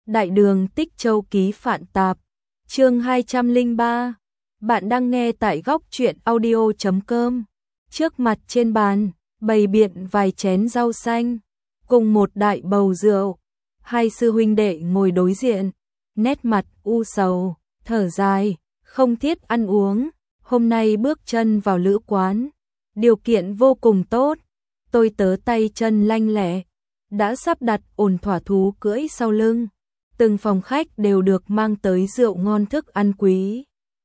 Đại đường Tích Châu ký Phạn Tạp, chương 203. Bạn đang nghe tại góc truyện audio.com. Trước mặt trên bàn, bày biện vài chén rau xanh, cùng một đại bầu rượu. Hai sư huynh đệ ngồi đối diện, nét mặt u sầu, thở dài, không thiết ăn uống. Hôm nay bước chân vào lữ quán, điều kiện vô cùng tốt. Tôi tớ tay chân lanh lẹ, đã sắp đặt ổn thỏa thú cưỡi sau lưng. Từng phòng khách đều được mang tới rượu ngon thức ăn quý.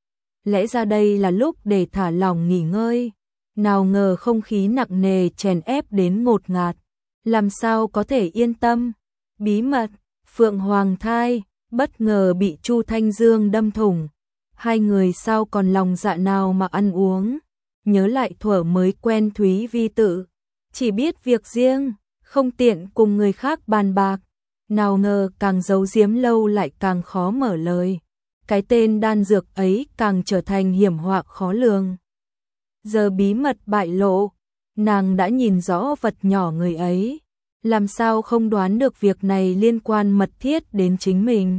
Lẽ ra đây là lúc để thả lỏng nghỉ ngơi. Nào ngờ không khí nặng nề chèn ép đến ngột ngạt. Làm sao có thể yên tâm. Bí mật, Phượng Hoàng thai, bất ngờ bị Chu Thanh Dương đâm thủng. Hai người sao còn lòng dạ nào mà ăn uống. Nhớ lại thuở mới quen Thúy Vi tự. Chỉ biết việc riêng, không tiện cùng người khác bàn bạc. Nào ngờ càng giấu giếm lâu lại càng khó mở lời. Cái tên đan dược ấy càng trở thành hiểm họa khó lường. Giờ bí mật bại lộ, nàng đã nhìn rõ vật nhỏ người ấy. Làm sao không đoán được việc này liên quan mật thiết đến chính mình.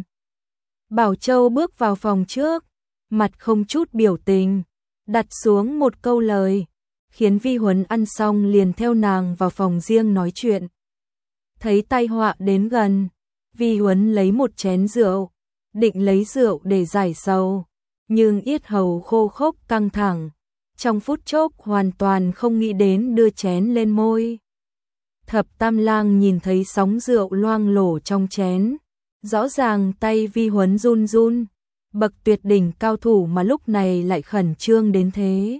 Bảo Châu bước vào phòng trước, mặt không chút biểu tình, đặt xuống một câu lời, khiến Vi Huấn ăn xong liền theo nàng vào phòng riêng nói chuyện. Thấy tai họa đến gần, Vi Huấn lấy một chén rượu, định lấy rượu để giải sầu, nhưng yết hầu khô khốc căng thẳng, trong phút chốc hoàn toàn không nghĩ đến đưa chén lên môi. Thập Tam Lang nhìn thấy sóng rượu loang lổ trong chén, rõ ràng tay Vi Huấn run run, bậc tuyệt đỉnh cao thủ mà lúc này lại khẩn trương đến thế.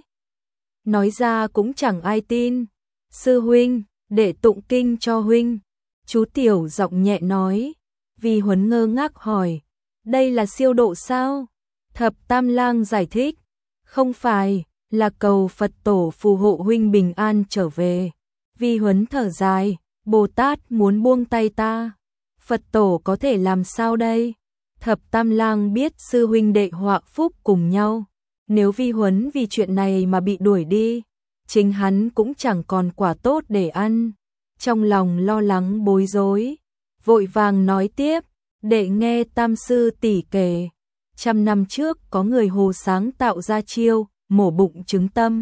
Nói ra cũng chẳng ai tin. Sư huynh, để tụng kinh cho huynh. Chú Tiểu giọng nhẹ nói. Vi Huấn ngơ ngác hỏi, đây là siêu độ sao? Thập Tam Lang giải thích, không phải, là cầu Phật tổ phù hộ huynh bình an trở về. Vi Huấn thở dài, Bồ Tát muốn buông tay ta, Phật tổ có thể làm sao đây? Thập Tam Lang biết sư huynh đệ họa phúc cùng nhau, nếu Vi Huấn vì chuyện này mà bị đuổi đi, chính hắn cũng chẳng còn quả tốt để ăn. Trong lòng lo lắng bối rối, vội vàng nói tiếp, để nghe Tam sư tỷ kể. 100 năm trước có người Hồ sáng tạo ra chiêu mổ bụng trứng tâm.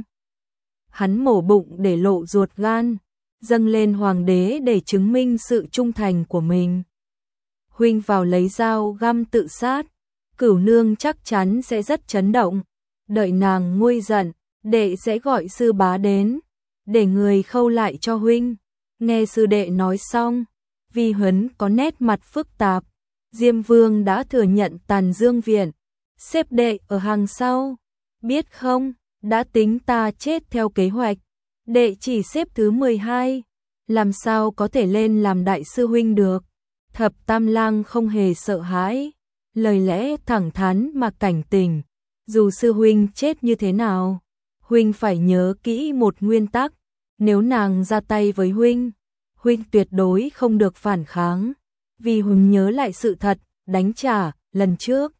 Hắn mổ bụng để lộ ruột gan, dâng lên hoàng đế để chứng minh sự trung thành của mình. Huynh vào lấy dao găm tự sát, Cửu nương chắc chắn sẽ rất chấn động. Đợi nàng nguôi giận, đệ sẽ gọi sư bá đến, để người khâu lại cho huynh. Nghe sư đệ nói xong, Vi Huấn có nét mặt phức tạp. Diêm Vương đã thừa nhận Tàn Dương Viện, xếp đệ ở hàng sau. Biết không, đã tính ta chết theo kế hoạch, đệ chỉ xếp thứ 12, làm sao có thể lên làm đại sư huynh được. Thập Tam Lang không hề sợ hãi, lời lẽ thẳng thắn mà cảnh tỉnh. Dù sư huynh chết như thế nào, huynh phải nhớ kỹ một nguyên tắc, nếu nàng ra tay với huynh, huynh tuyệt đối không được phản kháng. Vì Huỳnh nhớ lại sự thật, đánh trả, lần trước.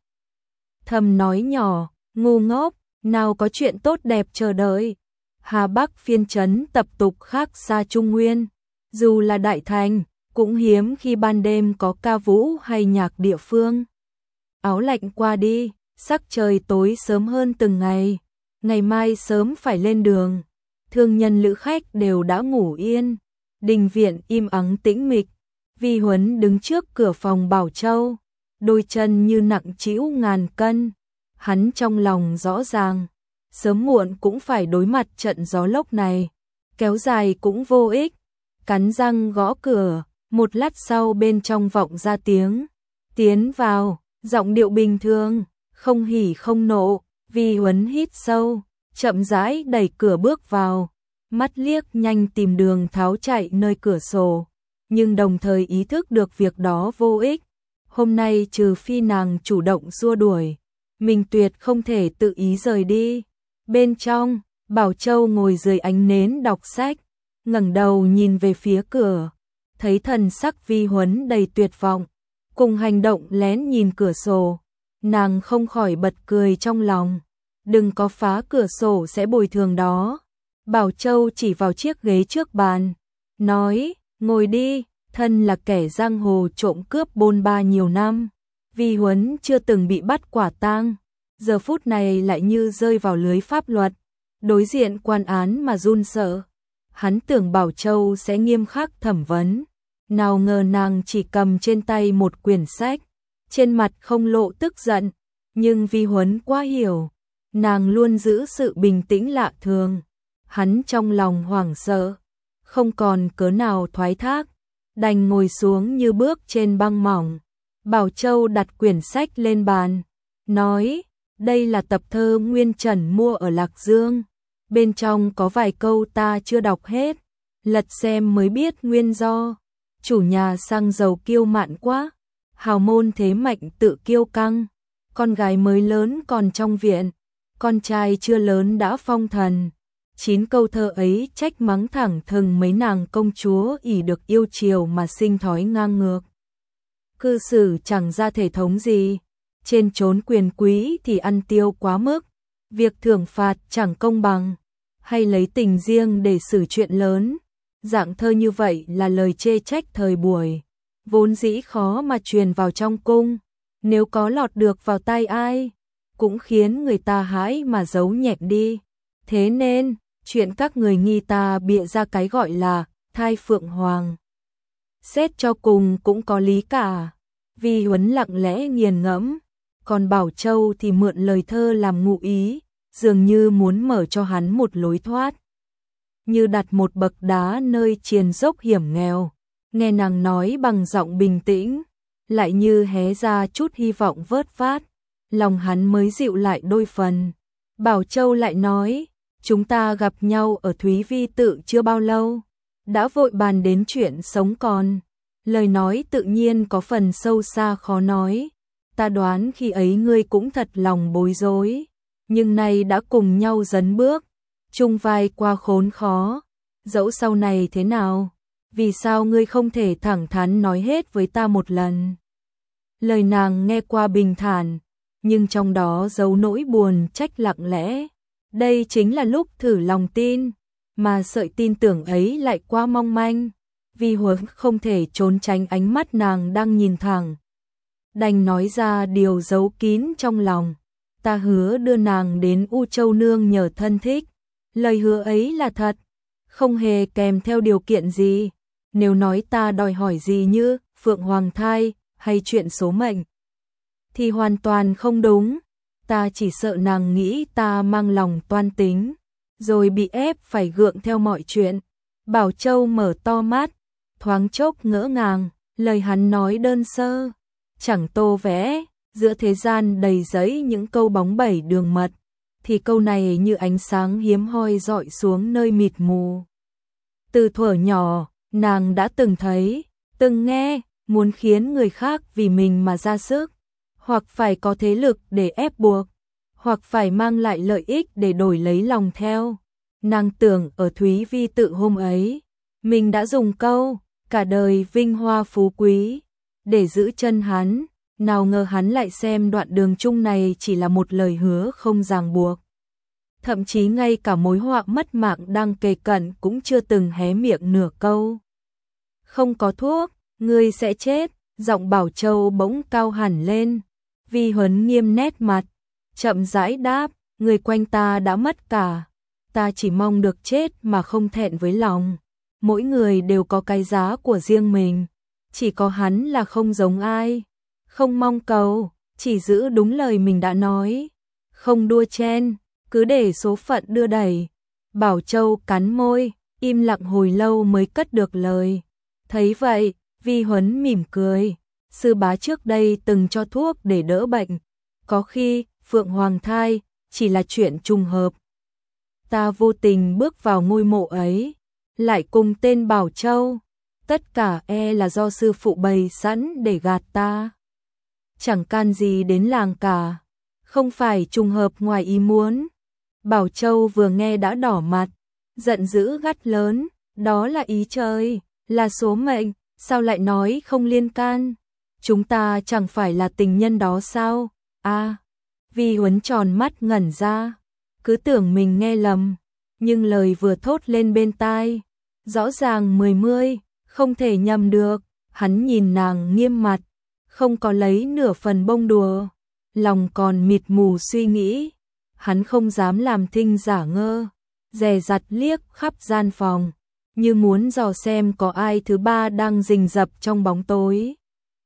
Thầm nói nhỏ, ngu ngốc, nào có chuyện tốt đẹp chờ đợi. Hà Bắc phiên trấn tập tục khác xa Trung Nguyên. Dù là đại thành, cũng hiếm khi ban đêm có ca vũ hay nhạc địa phương. Áo lạnh qua đi, sắc trời tối sớm hơn từng ngày. Ngày mai sớm phải lên đường. Thương nhân lữ khách đều đã ngủ yên. Đình viện im ắng tĩnh mịch. Vi Huấn đứng trước cửa phòng Bảo Châu, đôi chân như nặng trĩu ngàn cân. Hắn trong lòng rõ ràng, sớm muộn cũng phải đối mặt trận gió lốc này, kéo dài cũng vô ích. Cắn răng gõ cửa, một lát sau bên trong vọng ra tiếng, tiến vào, giọng điệu bình thường, không hỉ không nộ. Vi Huấn hít sâu, chậm rãi đẩy cửa bước vào, mắt liếc nhanh tìm đường tháo chạy nơi cửa sổ. Nhưng đồng thời ý thức được việc đó vô ích. Hôm nay trừ phi nàng chủ động xua đuổi, mình tuyệt không thể tự ý rời đi. Bên trong, Bảo Châu ngồi dưới ánh nến đọc sách, ngẩng đầu nhìn về phía cửa, thấy thần sắc Vi Huấn đầy tuyệt vọng, cùng hành động lén nhìn cửa sổ, nàng không khỏi bật cười trong lòng. Đừng có phá cửa sổ sẽ bồi thường đó. Bảo Châu chỉ vào chiếc ghế trước bàn, nói, ngồi đi. Thân là kẻ giang hồ trộm cướp bôn ba nhiều năm, Vi Huấn chưa từng bị bắt quả tang, giờ phút này lại như rơi vào lưới pháp luật, đối diện quan án mà run sợ. Hắn tưởng Bảo Châu sẽ nghiêm khắc thẩm vấn, nào ngờ nàng chỉ cầm trên tay một quyển sách, trên mặt không lộ tức giận, nhưng Vi Huấn quá hiểu, nàng luôn giữ sự bình tĩnh lạ thường. Hắn trong lòng hoảng sợ, không còn cớ nào thoái thác, đành ngồi xuống như bước trên băng mỏng. Bảo Châu đặt quyển sách lên bàn, nói, đây là tập thơ Nguyên Trần mua ở Lạc Dương, bên trong có vài câu ta chưa đọc hết, lật xem mới biết nguyên do. Chủ nhà xăng dầu kiêu mạn quá, hào môn thế mạnh tự kiêu căng, con gái mới lớn còn trong viện, con trai chưa lớn đã phong thần. 9 câu thơ ấy trách mắng thẳng thừng mấy nàng công chúa ỷ được yêu chiều mà sinh thói ngang ngược. Cư xử chẳng ra thể thống gì, trên chốn quyền quý thì ăn tiêu quá mức, việc thưởng phạt chẳng công bằng, hay lấy tình riêng để xử chuyện lớn. Dạng thơ như vậy là lời chê trách thời buổi, vốn dĩ khó mà truyền vào trong cung, nếu có lọt được vào tai ai, cũng khiến người ta hãi mà giấu nhẹm đi. Thế nên, chuyện các người nghi ta bịa ra cái gọi là thai phượng hoàng, xét cho cùng cũng có lý cả. Vi Huấn lặng lẽ nghiền ngẫm, còn Bảo Châu thì mượn lời thơ làm ngụ ý, dường như muốn mở cho hắn một lối thoát. Như đặt một bậc đá nơi triền dốc hiểm nghèo, nghe nàng nói bằng giọng bình tĩnh, lại như hé ra chút hy vọng vớt vát, lòng hắn mới dịu lại đôi phần. Bảo Châu lại nói, chúng ta gặp nhau ở Thúy Vi Tự chưa bao lâu, đã vội bàn đến chuyện sống còn. Lời nói tự nhiên có phần sâu xa khó nói, ta đoán khi ấy ngươi cũng thật lòng bối rối, nhưng nay đã cùng nhau dấn bước, chung vai qua khốn khó, dẫu sau này thế nào, vì sao ngươi không thể thẳng thắn nói hết với ta một lần. Lời nàng nghe qua bình thản, nhưng trong đó giấu nỗi buồn trách lặng lẽ. Đây chính là lúc thử lòng tin, mà sợi tin tưởng ấy lại quá mong manh. Vi Huấn không thể trốn tránh ánh mắt nàng đang nhìn thẳng, đành nói ra điều giấu kín trong lòng. Ta hứa đưa nàng đến U Châu Nương nhờ thân thích, lời hứa ấy là thật, không hề kèm theo điều kiện gì. Nếu nói ta đòi hỏi gì như Phượng Hoàng thai hay chuyện số mệnh, thì hoàn toàn không đúng. Ta chỉ sợ nàng nghĩ ta mang lòng toan tính, rồi bị ép phải gượng theo mọi chuyện. Bảo Châu mở to mắt, thoáng chốc ngỡ ngàng, lời hắn nói đơn sơ, chẳng tô vẽ, giữa thế gian đầy giấy những câu bóng bẩy đường mật, thì câu này như ánh sáng hiếm hoi rọi xuống nơi mịt mù. Từ thuở nhỏ, nàng đã từng thấy, từng nghe, muốn khiến người khác vì mình mà ra sức, hoặc phải có thế lực để ép buộc, hoặc phải mang lại lợi ích để đổi lấy lòng theo. Nàng tưởng ở Thúy Vi Tự hôm ấy, mình đã dùng câu cả đời vinh hoa phú quý để giữ chân hắn, nào ngờ hắn lại xem đoạn đường chung này chỉ là một lời hứa không ràng buộc. Thậm chí ngay cả mối họa mất mạng đang kề cận cũng chưa từng hé miệng nửa câu. Không có thuốc, ngươi sẽ chết. Giọng Bảo Châu bỗng cao hẳn lên. Vi Huấn nghiêm nét mặt, chậm rãi đáp, người quanh ta đã mất cả, ta chỉ mong được chết mà không thẹn với lòng. Mỗi người đều có cái giá của riêng mình, chỉ có hắn là không giống ai, không mong cầu, chỉ giữ đúng lời mình đã nói, không đua chen, cứ để số phận đưa đẩy. Bảo Châu cắn môi, im lặng hồi lâu mới cất được lời. Thấy vậy, Vi Huấn mỉm cười, sư bá trước đây từng cho thuốc để đỡ bệnh, có khi Phượng Hoàng thai chỉ là chuyện trùng hợp. Ta vô tình bước vào ngôi mộ ấy, lại cùng tên Bảo Châu, tất cả là do sư phụ bày sẵn để gạt ta. Chẳng can gì đến làng cả, không phải trùng hợp ngoài ý muốn. Bảo Châu vừa nghe đã đỏ mặt, giận dữ gắt lớn, đó là ý trời, là số mệnh, sao lại nói không liên can? Chúng ta chẳng phải là tình nhân đó sao? Vi Huấn tròn mắt ngẩn ra, cứ tưởng mình nghe lầm, nhưng lời vừa thốt lên bên tai, rõ ràng mười mươi, không thể nhầm được. Hắn nhìn nàng nghiêm mặt, không có lấy nửa phần bông đùa, lòng còn mịt mù suy nghĩ. Hắn không dám làm thinh giả ngơ, dè dặt liếc khắp gian phòng, như muốn dò xem có ai thứ ba đang rình rập trong bóng tối.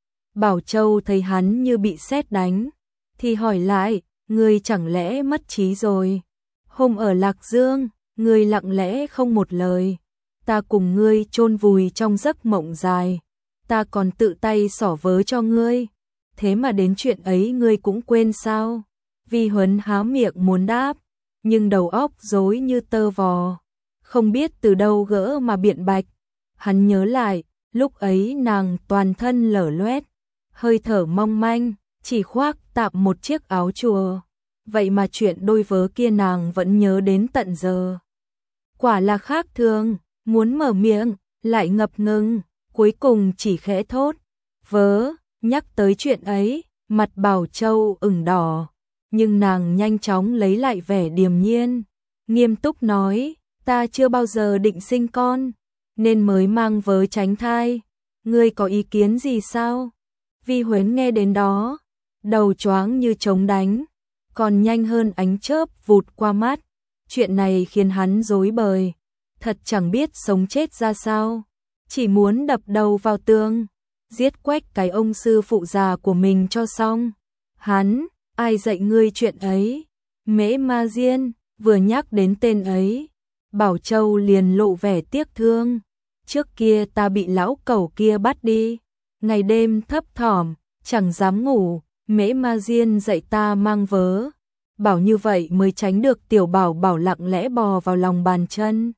Bảo Châu thấy hắn như bị sét đánh, thì hỏi lại, ngươi chẳng lẽ mất trí rồi? Hôm ở Lạc Dương, ngươi lặng lẽ không một lời, ta cùng ngươi chôn vùi trong giấc mộng dài, ta còn tự tay xỏ vớ cho ngươi, thế mà đến chuyện ấy ngươi cũng quên sao? Vi Huấn há miệng muốn đáp, nhưng đầu óc rối như tơ vò, không biết từ đâu gỡ mà biện bạch. Hắn nhớ lại, lúc ấy nàng toàn thân lở loét, hơi thở mong manh, chỉ khoác tạm một chiếc áo chùa. Vậy mà chuyện đôi vớ kia nàng vẫn nhớ đến tận giờ. Quả là khác thường, muốn mở miệng, lại ngập ngừng, cuối cùng chỉ khẽ thốt. Vớ, nhắc tới chuyện ấy, mặt Bảo Châu ửng đỏ, nhưng nàng nhanh chóng lấy lại vẻ điềm nhiên, nghiêm túc nói, ta chưa bao giờ định sinh con, nên mới mang vớ tránh thai, ngươi có ý kiến gì sao? Vi Huấn nghe đến đó, đầu choáng như trống đánh, còn nhanh hơn ánh chớp vụt qua mắt. Chuyện này khiến hắn rối bời, thật chẳng biết sống chết ra sao, chỉ muốn đập đầu vào tường, giết quách cái ông sư phụ già của mình cho xong. Hắn, ai dạy ngươi chuyện ấy? Mễ Ma Diên, vừa nhắc đến tên ấy, Bảo Châu liền lộ vẻ tiếc thương. Trước kia ta bị lão cẩu kia bắt đi, ngày đêm thấp thỏm, chẳng dám ngủ, Mễ Ma Diên dạy ta mang vớ, bảo như vậy mới tránh được tiểu Bảo Bảo lặng lẽ bò vào lòng bàn chân.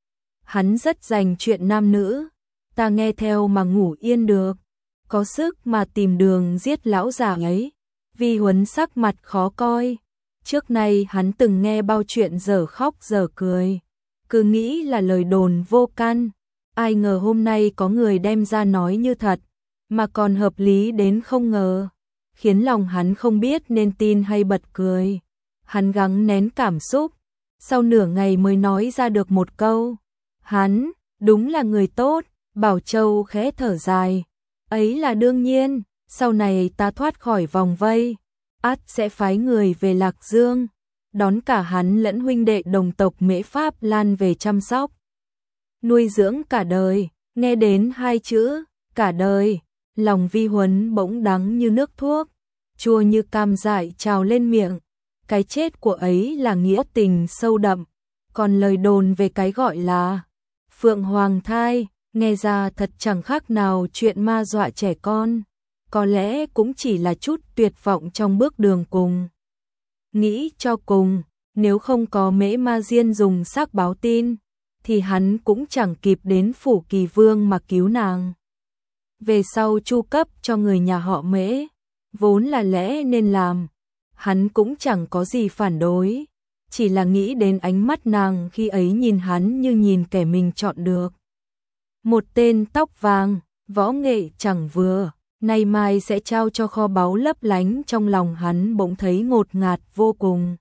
Hắn rất dành chuyện nam nữ, ta nghe theo mà ngủ yên được, có sức mà tìm đường giết lão già ấy. Vi Huấn sắc mặt khó coi, trước nay hắn từng nghe bao chuyện dở khóc dở cười, cứ nghĩ là lời đồn vô căn, ai ngờ hôm nay có người đem ra nói như thật, mà còn hợp lý đến không ngờ, khiến lòng hắn không biết nên tin hay bật cười. Hắn gắng nén cảm xúc, sau nửa ngày mới nói ra được một câu, hắn, đúng là người tốt. Bảo Châu khẽ thở dài, ấy là đương nhiên, sau này ta thoát khỏi vòng vây, ắt sẽ phái người về Lạc Dương, đón cả hắn lẫn huynh đệ đồng tộc Mễ Pháp Lan về chăm sóc, nuôi dưỡng cả đời. Nghe đến hai chữ, cả đời, lòng Vi Huấn bỗng đắng như nước thuốc, chua như cam dại trào lên miệng. Cái chết của ấy là nghĩa tình sâu đậm, còn lời đồn về cái gọi là Phượng Hoàng thai, nghe ra thật chẳng khác nào chuyện ma dọa trẻ con, có lẽ cũng chỉ là chút tuyệt vọng trong bước đường cùng. Nghĩ cho cùng, nếu không có Mễ Ma Diên dùng xác báo tin, thì hắn cũng chẳng kịp đến phủ Kỳ Vương mà cứu nàng. Về sau chu cấp cho người nhà họ Mễ, vốn là lẽ nên làm, hắn cũng chẳng có gì phản đối, chỉ là nghĩ đến ánh mắt nàng khi ấy nhìn hắn như nhìn kẻ mình chọn được. Một tên tóc vàng, võ nghệ chẳng vừa, nay mai sẽ trao cho kho báu lấp lánh, trong lòng hắn bỗng thấy ngột ngạt vô cùng.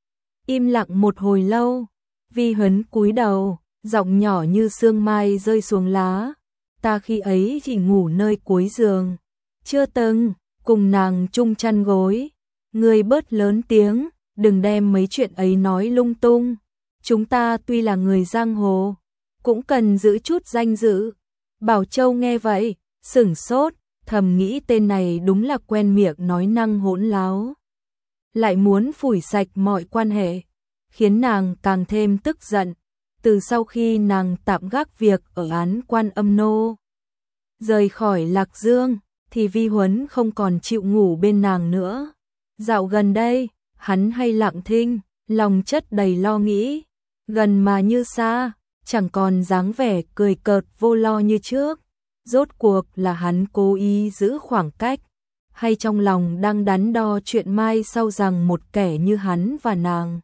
Im lặng một hồi lâu, Vi Huấn cúi đầu, giọng nhỏ như sương mai rơi xuống lá, ta khi ấy chỉ ngủ nơi cuối giường, chưa từng cùng nàng chung chăn gối, ngươi bớt lớn tiếng, đừng đem mấy chuyện ấy nói lung tung, chúng ta tuy là người giang hồ, cũng cần giữ chút danh dự. Bảo Châu nghe vậy, sửng sốt, thầm nghĩ tên này đúng là quen miệng nói năng hỗn láo, lại muốn phủi sạch mọi quan hệ, khiến nàng càng thêm tức giận. Từ sau khi nàng tạm gác việc ở Án Quan Âm Nô, rời khỏi Lạc Dương, thì Vi Huấn không còn chịu ngủ bên nàng nữa. Dạo gần đây, hắn hay lặng thinh, lòng chất đầy lo nghĩ, gần mà như xa, chẳng còn dáng vẻ cười cợt vô lo như trước. Rốt cuộc là hắn cố ý giữ khoảng cách, hay trong lòng đang đắn đo chuyện mai sau rằng một kẻ như hắn và nàng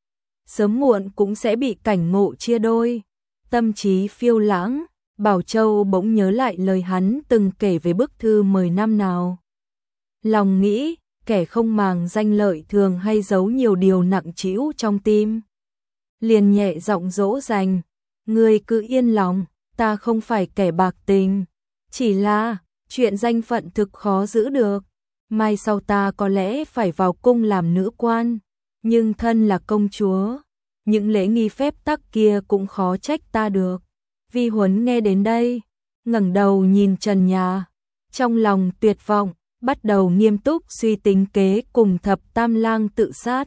sớm muộn cũng sẽ bị cảnh ngộ chia đôi. Tâm trí phiêu lãng, Bảo Châu bỗng nhớ lại lời hắn từng kể về bức thư mời năm nào. Lòng nghĩ, kẻ không màng danh lợi thường hay giấu nhiều điều nặng trĩu trong tim. Liền nhẹ giọng dỗ dành, ngươi cứ yên lòng, ta không phải kẻ bạc tình, chỉ là chuyện danh phận thực khó giữ được. Mai sau ta có lẽ phải vào cung làm nữ quan, nhưng thân là công chúa, những lễ nghi phép tắc kia cũng khó trách ta được. Vi Huấn nghe đến đây, ngẩng đầu nhìn trần nhà, trong lòng tuyệt vọng, bắt đầu nghiêm túc suy tính kế cùng Thập Tam Lang tự sát.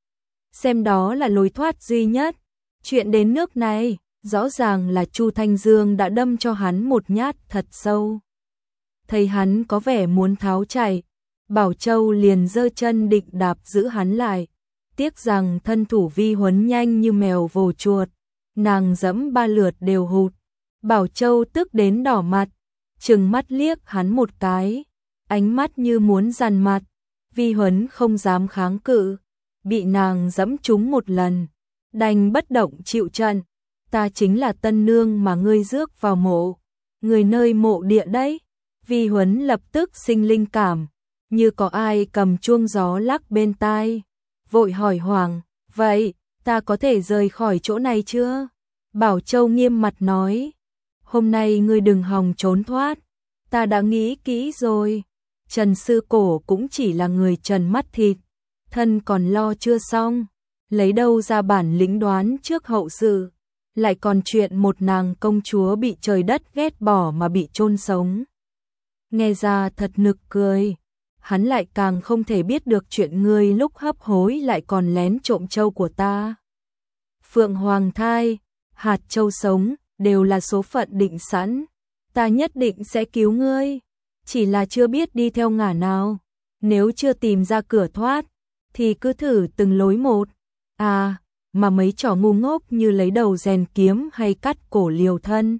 Xem đó là lối thoát duy nhất. Chuyện đến nước này, rõ ràng là Chu Thanh Dương đã đâm cho hắn một nhát thật sâu. Thấy hắn có vẻ muốn tháo chạy, Bảo Châu liền giơ chân định đạp giữ hắn lại. Tiếc rằng thân thủ Vi Huấn nhanh như mèo vồ chuột, nàng giẫm 3 lượt đều hụt. Bảo Châu tức đến đỏ mặt, trừng mắt liếc hắn một cái, ánh mắt như muốn giằn mặt. Vi Huấn không dám kháng cự, bị nàng giẫm trúng một lần, đành bất động chịu trận. Ta chính là tân nương mà ngươi rước vào mộ, người nơi mộ địa đấy. Vi Huấn lập tức sinh linh cảm, như có ai cầm chuông gió lắc bên tai, vội hỏi Hoàng, vậy ta có thể rời khỏi chỗ này chưa? Bảo Châu nghiêm mặt nói, hôm nay ngươi đừng hòng trốn thoát, ta đã nghĩ kỹ rồi. Trần Sư Cổ cũng chỉ là người trần mắt thịt, thân còn lo chưa xong, lấy đâu ra bản lĩnh đoán trước hậu sự, lại còn chuyện một nàng công chúa bị trời đất ghét bỏ mà bị chôn sống. Nghe ra thật nực cười, hắn lại càng không thể biết được chuyện ngươi lúc hấp hối lại còn lén trộm châu của ta. Phượng Hoàng thai, hạt châu sống, đều là số phận định sẵn, ta nhất định sẽ cứu ngươi, chỉ là chưa biết đi theo ngả nào, nếu chưa tìm ra cửa thoát, thì cứ thử từng lối một. À, mà mấy trò ngu ngốc như lấy đầu rèn kiếm hay cắt cổ liều thân,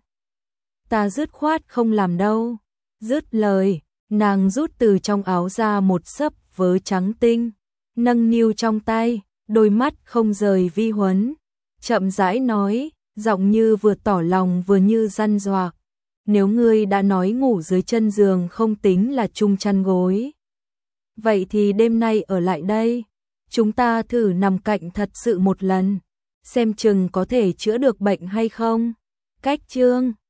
ta dứt khoát không làm đâu. Dứt lời, nàng rút từ trong áo ra một xấp vớ trắng tinh, nâng niu trong tay, đôi mắt không rời Vi Huấn, chậm rãi nói, giọng như vừa tỏ lòng vừa như răn dọa. Nếu ngươi đã nói ngủ dưới chân giường không tính là chung chăn gối, vậy thì đêm nay ở lại đây, chúng ta thử nằm cạnh thật sự một lần, xem chừng có thể chữa được bệnh hay không. Cách chương